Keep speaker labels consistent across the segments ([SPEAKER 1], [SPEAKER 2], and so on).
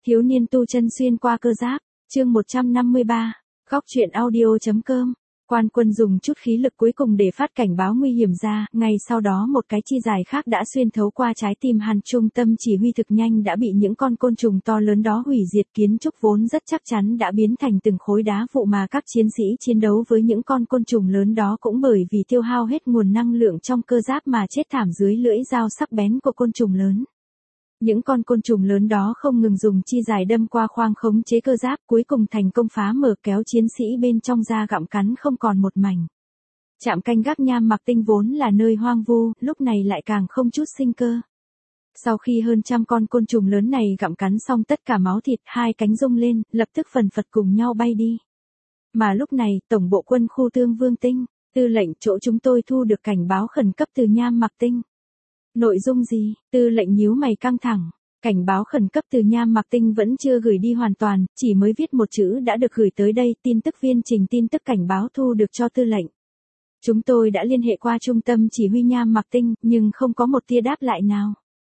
[SPEAKER 1] Thiếu niên tu chân xuyên qua cơ giáp, chương 153, góc truyện audio.com. Quan quân dùng chút khí lực cuối cùng để phát cảnh báo nguy hiểm ra, ngay sau đó một cái chi dài khác đã xuyên thấu qua trái tim hắn. Trung tâm chỉ huy thực nhanh đã bị những con côn trùng to lớn đó hủy diệt. Kiến trúc vốn rất chắc chắn đã biến thành từng khối đá vụn, mà các chiến sĩ chiến đấu với những con côn trùng lớn đó cũng bởi vì tiêu hao hết nguồn năng lượng trong cơ giáp mà chết thảm dưới lưỡi dao sắc bén của côn trùng lớn. Những con côn trùng lớn đó không ngừng dùng chi dài đâm qua khoang khống chế cơ giáp, cuối cùng thành công phá mở, kéo chiến sĩ bên trong ra gặm cắn không còn một mảnh. Trạm canh gác Nham Mặc Tinh vốn là nơi hoang vu, lúc này lại càng không chút sinh cơ. Sau khi hơn trăm con côn trùng lớn này gặm cắn xong tất cả máu thịt, hai cánh rung lên, lập tức phần phật cùng nhau bay đi. Mà lúc này, tổng bộ quân khu Tương Vương Tinh, tư lệnh chỗ chúng tôi thu được cảnh báo khẩn cấp từ Nham Mặc Tinh. Nội dung gì? Tư lệnh nhíu mày căng thẳng. Cảnh báo khẩn cấp từ Nham Mặc Tinh vẫn chưa gửi đi hoàn toàn, chỉ mới viết một chữ đã được gửi tới đây. Tin tức viên trình tin tức cảnh báo thu được cho tư lệnh. Chúng tôi đã liên hệ qua trung tâm chỉ huy Nham Mặc Tinh, nhưng không có một tia đáp lại nào.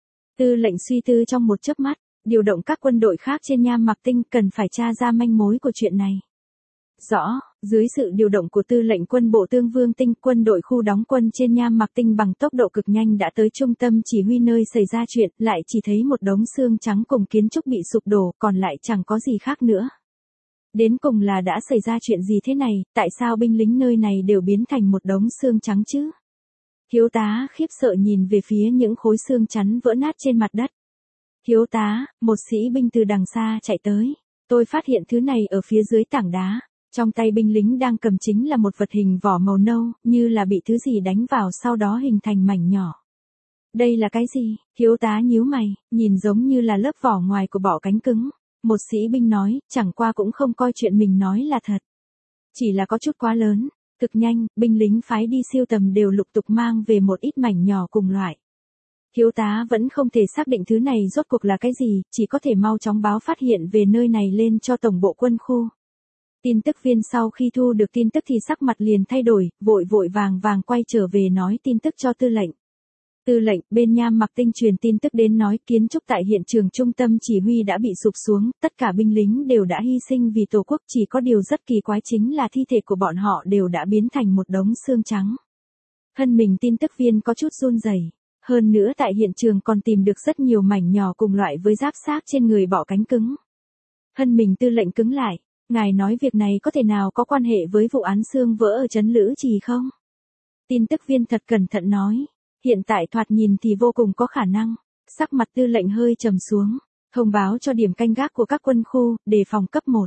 [SPEAKER 1] Tư lệnh suy tư trong một chớp mắt, điều động các quân đội khác trên Nham Mặc Tinh, cần phải tra ra manh mối của chuyện này. Rõ, dưới sự điều động của tư lệnh quân bộ Tương Vương Tinh, quân đội khu đóng quân trên Nham Mặc Tinh bằng tốc độ cực nhanh đã tới trung tâm chỉ huy nơi xảy ra chuyện, lại chỉ thấy một đống xương trắng cùng kiến trúc bị sụp đổ, còn lại chẳng có gì khác nữa. Đến cùng là đã xảy ra chuyện gì thế này, tại sao binh lính nơi này đều biến thành một đống xương trắng chứ? Thiếu tá khiếp sợ nhìn về phía những khối xương chắn vỡ nát trên mặt đất. Thiếu tá, một sĩ binh từ đằng xa chạy tới. Tôi phát hiện thứ này ở phía dưới tảng đá. Trong tay binh lính đang cầm chính là một vật hình vỏ màu nâu, như là bị thứ gì đánh vào sau đó hình thành mảnh nhỏ. Đây là cái gì? Thiếu tá nhíu mày, nhìn giống như là lớp vỏ ngoài của bọ cánh cứng. Một sĩ binh nói, chẳng qua cũng không coi chuyện mình nói là thật. Chỉ là có chút quá lớn. Thực nhanh, binh lính phái đi siêu tầm đều lục tục mang về một ít mảnh nhỏ cùng loại. Thiếu tá vẫn không thể xác định thứ này rốt cuộc là cái gì, chỉ có thể mau chóng báo phát hiện về nơi này lên cho tổng bộ quân khu. Tin tức viên sau khi thu được tin tức thì sắc mặt liền thay đổi, vội vàng quay trở về nói tin tức cho tư lệnh. Tư lệnh, bên Nham Mặc Tinh truyền tin tức đến nói kiến trúc tại hiện trường trung tâm chỉ huy đã bị sụp xuống, tất cả binh lính đều đã hy sinh vì tổ quốc, chỉ có điều rất kỳ quái chính là thi thể của bọn họ đều đã biến thành một đống xương trắng. Thân mình tin tức viên có chút run rẩy. Hơn nữa tại hiện trường còn tìm được rất nhiều mảnh nhỏ cùng loại với giáp xác trên người bọ cánh cứng. Thân mình tư lệnh cứng lại. Ngài nói việc này có thể nào có quan hệ với vụ án xương vỡ ở trấn Lữ Trì không? Tin tức viên thật cẩn thận nói. Hiện tại thoạt nhìn thì vô cùng có khả năng. Sắc mặt tư lệnh hơi trầm xuống. Thông báo cho điểm canh gác của các quân khu, đề phòng cấp 1.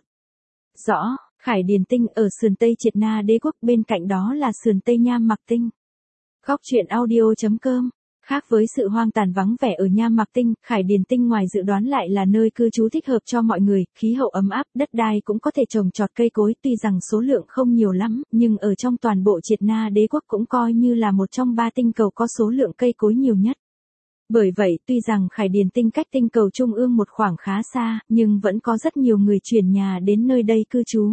[SPEAKER 1] Rõ, Khải Điền Tinh ở sườn Tây Triệt Na Đế Quốc, bên cạnh đó là sườn Tây Nham Mặc Tinh. Góc truyện audio.com. Khác với sự hoang tàn vắng vẻ ở Nham Mặc Tinh, Khải Điền Tinh ngoài dự đoán lại là nơi cư trú thích hợp cho mọi người, khí hậu ấm áp, đất đai cũng có thể trồng trọt cây cối, tuy rằng số lượng không nhiều lắm, nhưng ở trong toàn bộ Triệt Na Đế Quốc cũng coi như là một trong 3 tinh cầu có số lượng cây cối nhiều nhất. Bởi vậy, tuy rằng Khải Điền Tinh cách tinh cầu trung ương một khoảng khá xa, nhưng vẫn có rất nhiều người chuyển nhà đến nơi đây cư trú.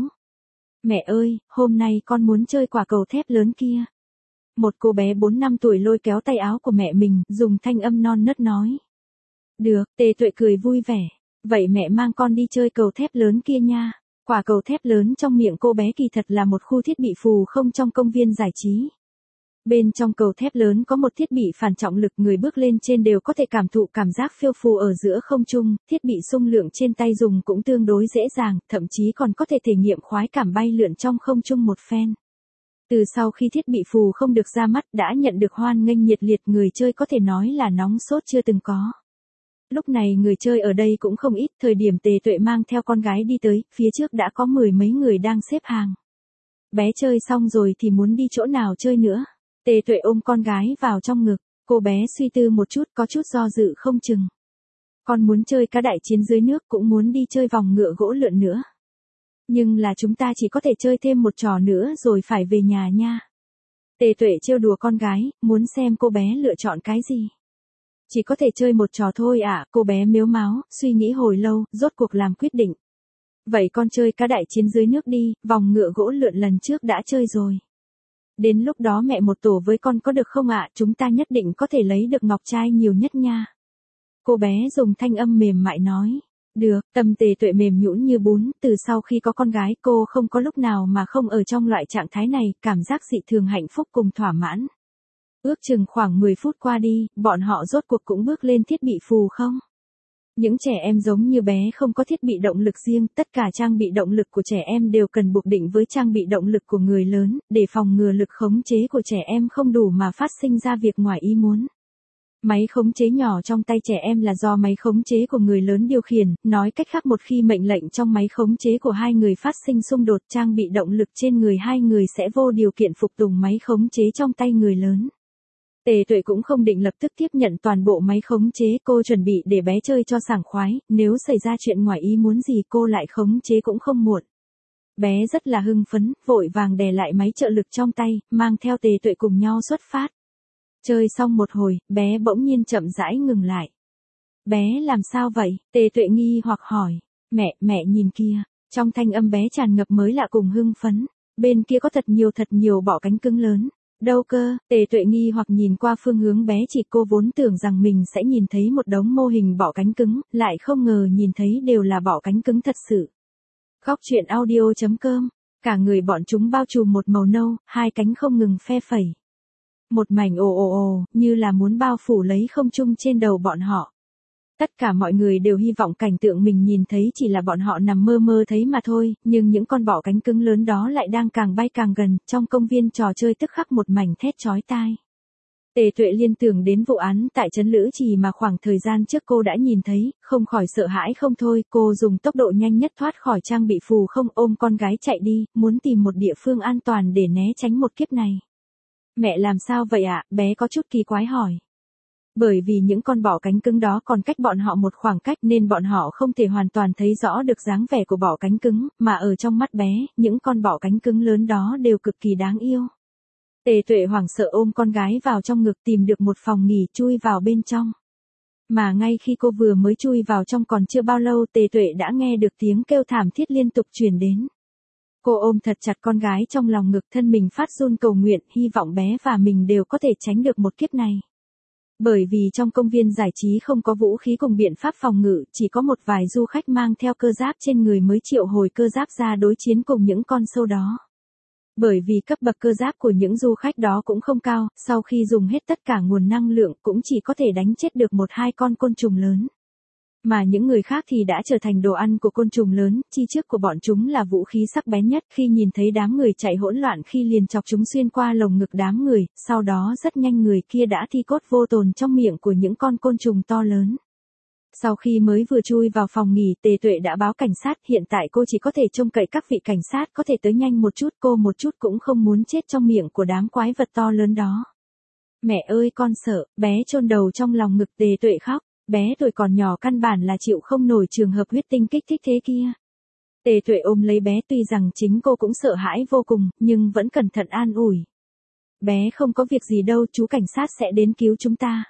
[SPEAKER 1] Mẹ ơi, hôm nay con muốn chơi quả cầu thép lớn kia. Một cô bé 4 năm tuổi lôi kéo tay áo của mẹ mình, dùng thanh âm non nớt nói. Được, Tề Tuệ cười vui vẻ. Vậy mẹ mang con đi chơi cầu thép lớn kia nha. Quả cầu thép lớn trong miệng cô bé kỳ thật là một khu thiết bị phù không trong công viên giải trí. Bên trong cầu thép lớn có một thiết bị phản trọng lực, người bước lên trên đều có thể cảm thụ cảm giác phiêu phù ở giữa không trung, thiết bị xung lượng trên tay dùng cũng tương đối dễ dàng, thậm chí còn có thể thể nghiệm khoái cảm bay lượn trong không trung một phen. Từ sau khi thiết bị phù không được ra mắt đã nhận được hoan nghênh nhiệt liệt, người chơi có thể nói là nóng sốt chưa từng có. Lúc này người chơi ở đây cũng không ít, thời điểm Tề Tuệ mang theo con gái đi tới, phía trước đã có 10 mấy người đang xếp hàng. Bé chơi xong rồi thì muốn đi chỗ nào chơi nữa. Tề Tuệ ôm con gái vào trong ngực, cô bé suy tư một chút, có chút do dự không chừng. Con muốn chơi cá đại chiến dưới nước, cũng muốn đi chơi vòng ngựa gỗ lượn nữa. Nhưng là chúng ta chỉ có thể chơi thêm một trò nữa rồi phải về nhà nha. Tề Tuệ trêu đùa con gái, muốn xem cô bé lựa chọn cái gì. Chỉ có thể chơi một trò thôi ạ, cô bé mếu máo, suy nghĩ hồi lâu, rốt cuộc làm quyết định. Vậy con chơi cá đại chiến dưới nước đi, vòng ngựa gỗ lượn lần trước đã chơi rồi. Đến lúc đó mẹ một tổ với con có được không ạ, chúng ta nhất định có thể lấy được ngọc trai nhiều nhất nha. Cô bé dùng thanh âm mềm mại nói. Được, tâm Tề Tuệ mềm nhũn như bún, từ sau khi có con gái cô không có lúc nào mà không ở trong loại trạng thái này, cảm giác dị thường hạnh phúc cùng thỏa mãn. Ước chừng khoảng 10 phút qua đi, bọn họ rốt cuộc cũng bước lên thiết bị phù không. Những trẻ em giống như bé không có thiết bị động lực riêng, tất cả trang bị động lực của trẻ em đều cần buộc định với trang bị động lực của người lớn, để phòng ngừa lực khống chế của trẻ em không đủ mà phát sinh ra việc ngoài ý muốn. Máy khống chế nhỏ trong tay trẻ em là do máy khống chế của người lớn điều khiển, nói cách khác một khi mệnh lệnh trong máy khống chế của hai người phát sinh xung đột, trang bị động lực trên người hai người sẽ vô điều kiện phục tùng máy khống chế trong tay người lớn. Tề Tuệ cũng không định lập tức tiếp nhận toàn bộ máy khống chế, cô chuẩn bị để bé chơi cho sảng khoái, nếu xảy ra chuyện ngoài ý muốn gì cô lại khống chế cũng không muộn. Bé rất là hưng phấn, vội vàng đè lại máy trợ lực trong tay, mang theo Tề Tuệ cùng nhau xuất phát. Chơi xong một hồi, bé bỗng nhiên chậm rãi ngừng lại. Bé làm sao vậy? Tề Tuệ nghi hoặc hỏi. Mẹ nhìn kia. Trong thanh âm bé tràn ngập mới lạ cùng hưng phấn. Bên kia có thật nhiều bọ cánh cứng lớn. Đâu cơ? Tề Tuệ nghi hoặc nhìn qua phương hướng bé chỉ, cô vốn tưởng rằng mình sẽ nhìn thấy một đống mô hình bọ cánh cứng, lại không ngờ nhìn thấy đều là bọ cánh cứng thật sự. Góc truyện audio.com. Cả người bọn chúng bao trùm một màu nâu, hai cánh không ngừng phe phẩy. Một mảnh ồ, như là muốn bao phủ lấy không trung trên đầu bọn họ. Tất cả mọi người đều hy vọng cảnh tượng mình nhìn thấy chỉ là bọn họ nằm mơ thấy mà thôi, nhưng những con bọ cánh cứng lớn đó lại đang càng bay càng gần, trong công viên trò chơi tức khắc một mảnh thét chói tai. Tề Tuệ liên tưởng đến vụ án tại trấn Lữ Trì mà khoảng thời gian trước cô đã nhìn thấy, không khỏi sợ hãi không thôi, cô dùng tốc độ nhanh nhất thoát khỏi trang bị phù không, ôm con gái chạy đi, muốn tìm một địa phương an toàn để né tránh một kiếp này. Mẹ làm sao vậy ạ? Bé có chút kỳ quái hỏi. Bởi vì những con bọ cánh cứng đó còn cách bọn họ một khoảng cách nên bọn họ không thể hoàn toàn thấy rõ được dáng vẻ của bọ cánh cứng, mà ở trong mắt bé, những con bọ cánh cứng lớn đó đều cực kỳ đáng yêu. Tề Tuệ hoảng sợ ôm con gái vào trong ngực, tìm được một phòng nghỉ chui vào bên trong. Mà ngay khi cô vừa mới chui vào trong còn chưa bao lâu, Tề Tuệ đã nghe được tiếng kêu thảm thiết liên tục truyền đến. Cô ôm thật chặt con gái trong lòng ngực, thân mình phát run cầu nguyện, hy vọng bé và mình đều có thể tránh được một kiếp này. Bởi vì trong công viên giải trí không có vũ khí cùng biện pháp phòng ngự, chỉ có một vài du khách mang theo cơ giáp trên người mới triệu hồi cơ giáp ra đối chiến cùng những con sâu đó. Bởi vì cấp bậc cơ giáp của những du khách đó cũng không cao, sau khi dùng hết tất cả nguồn năng lượng cũng chỉ có thể đánh chết được 1-2 con côn trùng lớn. Mà những người khác thì đã trở thành đồ ăn của côn trùng lớn, chi trước của bọn chúng là vũ khí sắc bén nhất, khi nhìn thấy đám người chạy hỗn loạn khi liền chọc chúng xuyên qua lồng ngực đám người, sau đó rất nhanh người kia đã thi cốt vô tồn trong miệng của những con côn trùng to lớn. Sau khi mới vừa chui vào phòng nghỉ, Tề Tuệ đã báo cảnh sát, hiện tại cô chỉ có thể trông cậy các vị cảnh sát có thể tới nhanh một chút, cô một chút cũng không muốn chết trong miệng của đám quái vật to lớn đó. Mẹ ơi con sợ, bé chôn đầu trong lòng ngực Tề Tuệ khóc. Bé tuổi còn nhỏ căn bản là chịu không nổi trường hợp huyết tinh kích thích thế kia. Tề Tuệ ôm lấy bé, tuy rằng chính cô cũng sợ hãi vô cùng, nhưng vẫn cẩn thận an ủi. Bé không có việc gì đâu, chú cảnh sát sẽ đến cứu chúng ta.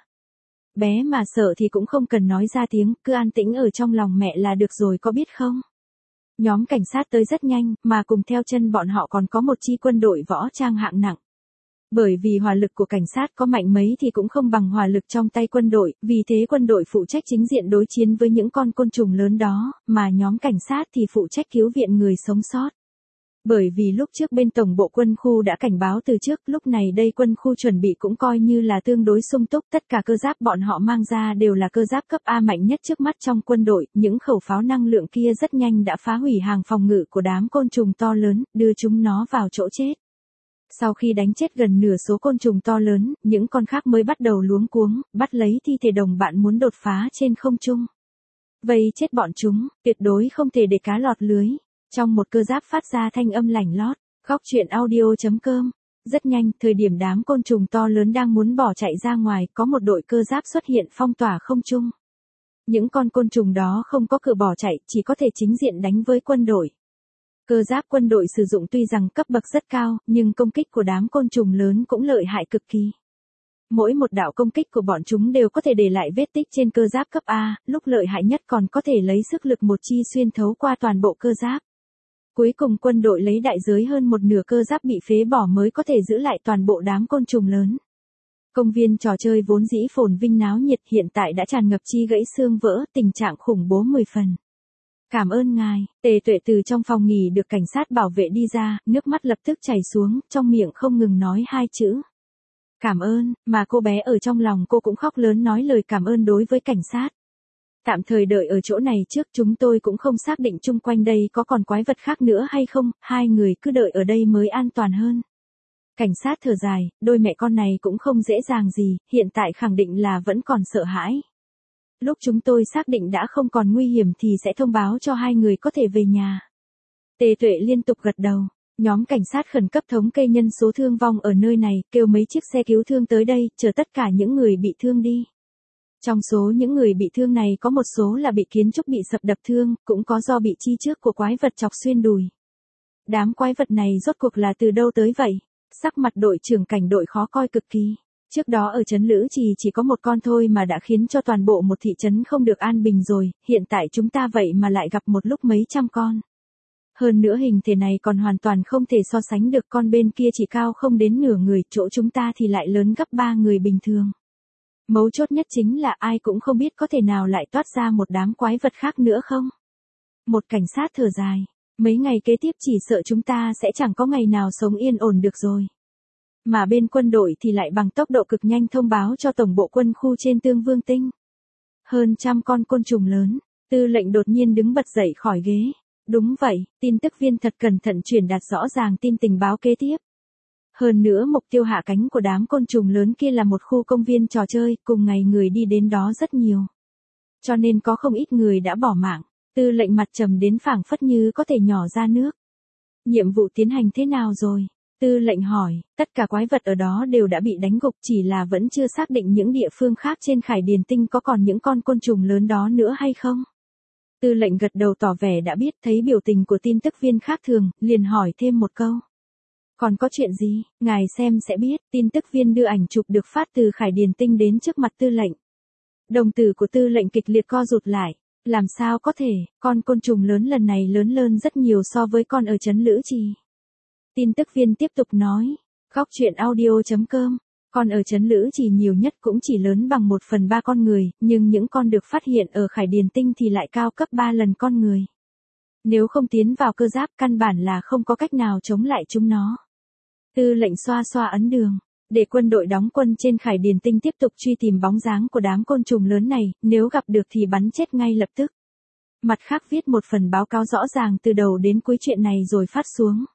[SPEAKER 1] Bé mà sợ thì cũng không cần nói ra tiếng, cứ an tĩnh ở trong lòng mẹ là được rồi có biết không? Nhóm cảnh sát tới rất nhanh, mà cùng theo chân bọn họ còn có một chi quân đội võ trang hạng nặng. Bởi vì hỏa lực của cảnh sát có mạnh mấy thì cũng không bằng hỏa lực trong tay quân đội, vì thế quân đội phụ trách chính diện đối chiến với những con côn trùng lớn đó, mà nhóm cảnh sát thì phụ trách cứu viện người sống sót. Bởi vì lúc trước bên tổng bộ quân khu đã cảnh báo từ trước, lúc này đây quân khu chuẩn bị cũng coi như là tương đối sung túc, tất cả cơ giáp bọn họ mang ra đều là cơ giáp cấp A mạnh nhất trước mắt trong quân đội, những khẩu pháo năng lượng kia rất nhanh đã phá hủy hàng phòng ngự của đám côn trùng to lớn, đưa chúng nó vào chỗ chết. Sau khi đánh chết gần nửa số côn trùng to lớn, những con khác mới bắt đầu luống cuống, bắt lấy thi thể đồng bạn muốn đột phá trên không trung. Vây chết bọn chúng, tuyệt đối không thể để cá lọt lưới. Trong một cơ giáp phát ra thanh âm lảnh lót, góc truyện audio.com. Rất nhanh, thời điểm đám côn trùng to lớn đang muốn bỏ chạy ra ngoài, có một đội cơ giáp xuất hiện phong tỏa không trung. Những con côn trùng đó không có cửa bỏ chạy, chỉ có thể chính diện đánh với quân đội. Cơ giáp quân đội sử dụng tuy rằng cấp bậc rất cao, nhưng công kích của đám côn trùng lớn cũng lợi hại cực kỳ. Mỗi một đạo công kích của bọn chúng đều có thể để lại vết tích trên cơ giáp cấp A, lúc lợi hại nhất còn có thể lấy sức lực một chi xuyên thấu qua toàn bộ cơ giáp. Cuối cùng quân đội lấy đại giới hơn một nửa cơ giáp bị phế bỏ mới có thể giữ lại toàn bộ đám côn trùng lớn. Công viên trò chơi vốn dĩ phồn vinh náo nhiệt hiện tại đã tràn ngập chi gãy xương vỡ, tình trạng khủng bố 10 phần. Cảm ơn ngài. Tề Tuệ từ trong phòng nghỉ được cảnh sát bảo vệ đi ra, nước mắt lập tức chảy xuống, trong miệng không ngừng nói hai chữ. Cảm ơn, mà cô bé ở trong lòng cô cũng khóc lớn nói lời cảm ơn đối với cảnh sát. Tạm thời đợi ở chỗ này trước, chúng tôi cũng không xác định chung quanh đây có còn quái vật khác nữa hay không, hai người cứ đợi ở đây mới an toàn hơn. Cảnh sát thở dài, đôi mẹ con này cũng không dễ dàng gì, hiện tại khẳng định là vẫn còn sợ hãi. Lúc chúng tôi xác định đã không còn nguy hiểm thì sẽ thông báo cho hai người có thể về nhà. Tề Tuệ liên tục gật đầu. Nhóm cảnh sát khẩn cấp thống kê nhân số thương vong ở nơi này, kêu mấy chiếc xe cứu thương tới đây, chở tất cả những người bị thương đi. Trong số những người bị thương này có một số là bị kiến trúc bị sập đập thương, cũng có do bị chi trước của quái vật chọc xuyên đùi. Đám quái vật này rốt cuộc là từ đâu tới vậy? Sắc mặt đội trưởng cảnh đội khó coi cực kỳ. Trước đó ở trấn Lữ Trì chỉ có một con thôi mà đã khiến cho toàn bộ một thị trấn không được an bình rồi, hiện tại chúng ta vậy mà lại gặp một lúc mấy trăm con. Hơn nữa hình thể này còn hoàn toàn không thể so sánh được, con bên kia chỉ cao không đến nửa người, chỗ chúng ta thì lại lớn gấp 3 người bình thường. Mấu chốt nhất chính là ai cũng không biết có thể nào lại toát ra một đám quái vật khác nữa không. Một cảnh sát thở dài, mấy ngày kế tiếp chỉ sợ chúng ta sẽ chẳng có ngày nào sống yên ổn được rồi. Mà bên quân đội thì lại bằng tốc độ cực nhanh thông báo cho tổng bộ quân khu trên Tương Vương Tinh. Hơn trăm con côn trùng lớn, tư lệnh đột nhiên đứng bật dậy khỏi ghế. Đúng vậy, tin tức viên thật cẩn thận truyền đạt rõ ràng tin tình báo kế tiếp. Hơn nữa mục tiêu hạ cánh của đám côn trùng lớn kia là một khu công viên trò chơi, cùng ngày người đi đến đó rất nhiều. Cho nên có không ít người đã bỏ mạng, tư lệnh mặt trầm đến phảng phất như có thể nhỏ ra nước. Nhiệm vụ tiến hành thế nào rồi? Tư lệnh hỏi, tất cả quái vật ở đó đều đã bị đánh gục, chỉ là vẫn chưa xác định những địa phương khác trên Khải Điền Tinh có còn những con côn trùng lớn đó nữa hay không. Tư lệnh gật đầu tỏ vẻ đã biết, thấy biểu tình của tin tức viên khác thường, liền hỏi thêm một câu. Còn có chuyện gì, ngài xem sẽ biết. Tin tức viên đưa ảnh chụp được phát từ Khải Điền Tinh đến trước mặt tư lệnh. Đồng tử của tư lệnh kịch liệt co rụt lại. Làm sao có thể, con côn trùng lớn lần này lớn hơn rất nhiều so với con ở trấn Lữ Trì. Tin tức viên tiếp tục nói, góc truyện audio.com, con ở trấn Lữ Trì nhiều nhất cũng chỉ lớn bằng 1/3 con người, nhưng những con được phát hiện ở Khải Điền Tinh thì lại cao cấp 3 lần con người. Nếu không tiến vào cơ giáp căn bản là không có cách nào chống lại chúng nó. Tư lệnh xoa xoa ấn đường, để quân đội đóng quân trên Khải Điền Tinh tiếp tục truy tìm bóng dáng của đám côn trùng lớn này, nếu gặp được thì bắn chết ngay lập tức. Mặt khác viết một phần báo cáo rõ ràng từ đầu đến cuối chuyện này rồi phát xuống.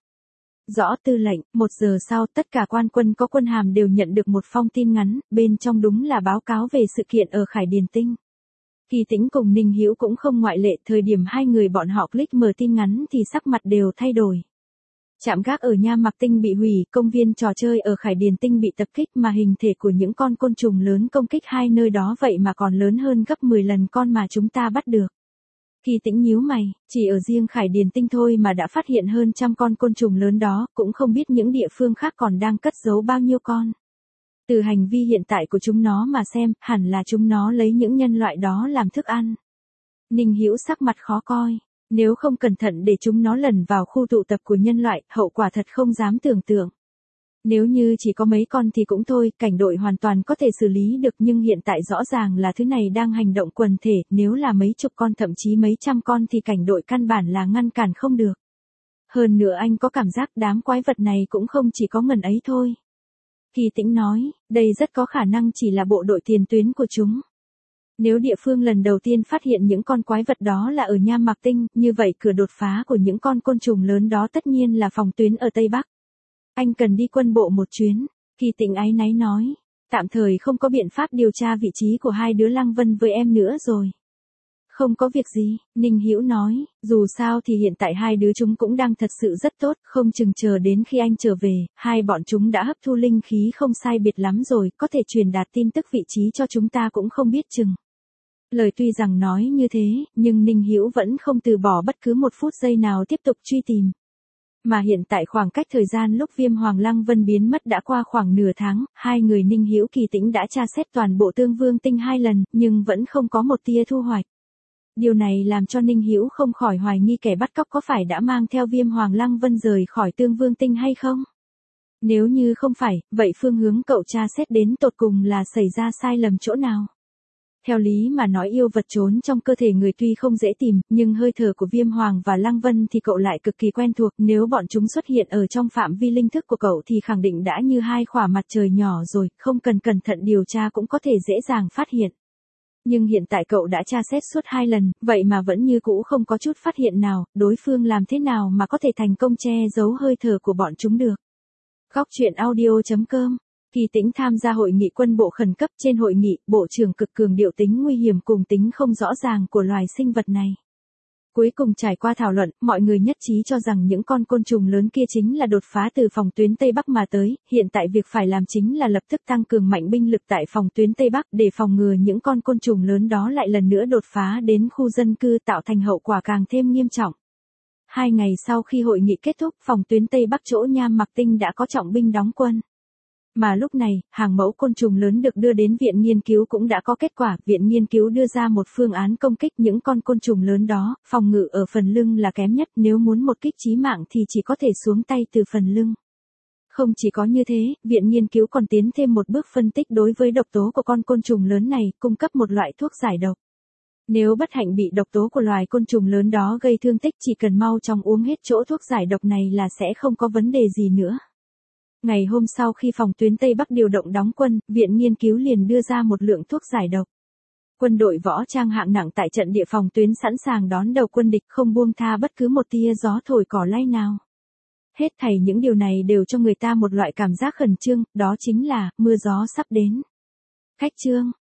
[SPEAKER 1] Rõ tư lệnh. 1 giờ sau tất cả quan quân có quân hàm đều nhận được một phong tin ngắn, bên trong đúng là báo cáo về sự kiện ở Khải Điền Tinh. Kỳ Tĩnh cùng Ninh Hữu cũng không ngoại lệ, thời điểm hai người bọn họ click mở tin ngắn thì sắc mặt đều thay đổi. Trạm gác ở Nha Mạc Tinh bị hủy, công viên trò chơi ở Khải Điền Tinh bị tập kích, mà hình thể của những con côn trùng lớn công kích hai nơi đó vậy mà còn lớn hơn gấp 10 lần con mà chúng ta bắt được. Kỳ Tĩnh nhíu mày, chỉ ở riêng Khải Điền Tinh thôi mà đã phát hiện hơn trăm con côn trùng lớn đó, cũng không biết những địa phương khác còn đang cất giấu bao nhiêu con. Từ hành vi hiện tại của chúng nó mà xem, hẳn là chúng nó lấy những nhân loại đó làm thức ăn. Ninh Hữu sắc mặt khó coi, nếu không cẩn thận để chúng nó lẩn vào khu tụ tập của nhân loại, hậu quả thật không dám tưởng tượng. Nếu như chỉ có mấy con thì cũng thôi, cảnh đội hoàn toàn có thể xử lý được, nhưng hiện tại rõ ràng là thứ này đang hành động quần thể, nếu là mấy chục con thậm chí mấy trăm con thì cảnh đội căn bản là ngăn cản không được. Hơn nữa anh có cảm giác đám quái vật này cũng không chỉ có ngần ấy thôi. Kỳ Tĩnh nói, đây rất có khả năng chỉ là bộ đội tiền tuyến của chúng. Nếu địa phương lần đầu tiên phát hiện những con quái vật đó là ở Nha Mạc Tinh, như vậy cửa đột phá của những con côn trùng lớn đó tất nhiên là phòng tuyến ở Tây Bắc. Anh cần đi quân bộ một chuyến, Kỳ Tĩnh áy náy nói. Tạm thời không có biện pháp điều tra vị trí của hai đứa Lăng Vân với em nữa rồi. Không có việc gì, Ninh Hữu nói, dù sao thì hiện tại hai đứa chúng cũng đang thật sự rất tốt, không chừng chờ đến khi anh trở về, hai bọn chúng đã hấp thu linh khí không sai biệt lắm rồi, có thể truyền đạt tin tức vị trí cho chúng ta cũng không biết chừng. Lời tuy rằng nói như thế, nhưng Ninh Hữu vẫn không từ bỏ bất cứ một phút giây nào tiếp tục truy tìm. Mà hiện tại khoảng cách thời gian lúc Viêm Hoàng Lăng Vân biến mất đã qua khoảng nửa tháng, hai người Ninh Hữu Kỳ Tĩnh đã tra xét toàn bộ Tương Vương Tinh 2 lần, nhưng vẫn không có một tia thu hoạch. Điều này làm cho Ninh Hữu không khỏi hoài nghi kẻ bắt cóc có phải đã mang theo Viêm Hoàng Lăng Vân rời khỏi Tương Vương Tinh hay không? Nếu như không phải, vậy phương hướng cậu tra xét đến tột cùng là xảy ra sai lầm chỗ nào? Theo lý mà nói yêu vật trốn trong cơ thể người tuy không dễ tìm, nhưng hơi thở của Viêm Hoàng và Lăng Vân thì cậu lại cực kỳ quen thuộc, nếu bọn chúng xuất hiện ở trong phạm vi linh thức của cậu thì khẳng định đã như hai khỏa mặt trời nhỏ rồi, không cần cẩn thận điều tra cũng có thể dễ dàng phát hiện. Nhưng hiện tại cậu đã tra xét suốt 2 lần, vậy mà vẫn như cũ không có chút phát hiện nào, đối phương làm thế nào mà có thể thành công che giấu hơi thở của bọn chúng được. Góc truyện audio.com. Kỳ Tĩnh tham gia hội nghị quân bộ khẩn cấp. Trên hội nghị, Bộ trưởng cực cường điệu tính nguy hiểm cùng tính không rõ ràng của loài sinh vật này. Cuối cùng trải qua thảo luận, mọi người nhất trí cho rằng những con côn trùng lớn kia chính là đột phá từ phòng tuyến Tây Bắc mà tới, hiện tại việc phải làm chính là lập tức tăng cường mạnh binh lực tại phòng tuyến Tây Bắc để phòng ngừa những con côn trùng lớn đó lại lần nữa đột phá đến khu dân cư tạo thành hậu quả càng thêm nghiêm trọng. 2 ngày sau khi hội nghị kết thúc, phòng tuyến Tây Bắc chỗ Nham Mặc Tinh đã có trọng binh đóng quân. Mà lúc này, hàng mẫu côn trùng lớn được đưa đến viện nghiên cứu cũng đã có kết quả, viện nghiên cứu đưa ra một phương án công kích những con côn trùng lớn đó, phòng ngự ở phần lưng là kém nhất, nếu muốn một kích chí mạng thì chỉ có thể xuống tay từ phần lưng. Không chỉ có như thế, viện nghiên cứu còn tiến thêm một bước phân tích đối với độc tố của con côn trùng lớn này, cung cấp một loại thuốc giải độc. Nếu bất hạnh bị độc tố của loài côn trùng lớn đó gây thương tích, chỉ cần mau chóng uống hết chỗ thuốc giải độc này là sẽ không có vấn đề gì nữa. Ngày hôm sau khi phòng tuyến Tây Bắc điều động đóng quân, viện nghiên cứu liền đưa ra một lượng thuốc giải độc. Quân đội võ trang hạng nặng tại trận địa phòng tuyến sẵn sàng đón đầu quân địch, không buông tha bất cứ một tia gió thổi cỏ lay nào. Hết thảy những điều này đều cho người ta một loại cảm giác khẩn trương, đó chính là mưa gió sắp đến. Khách chương.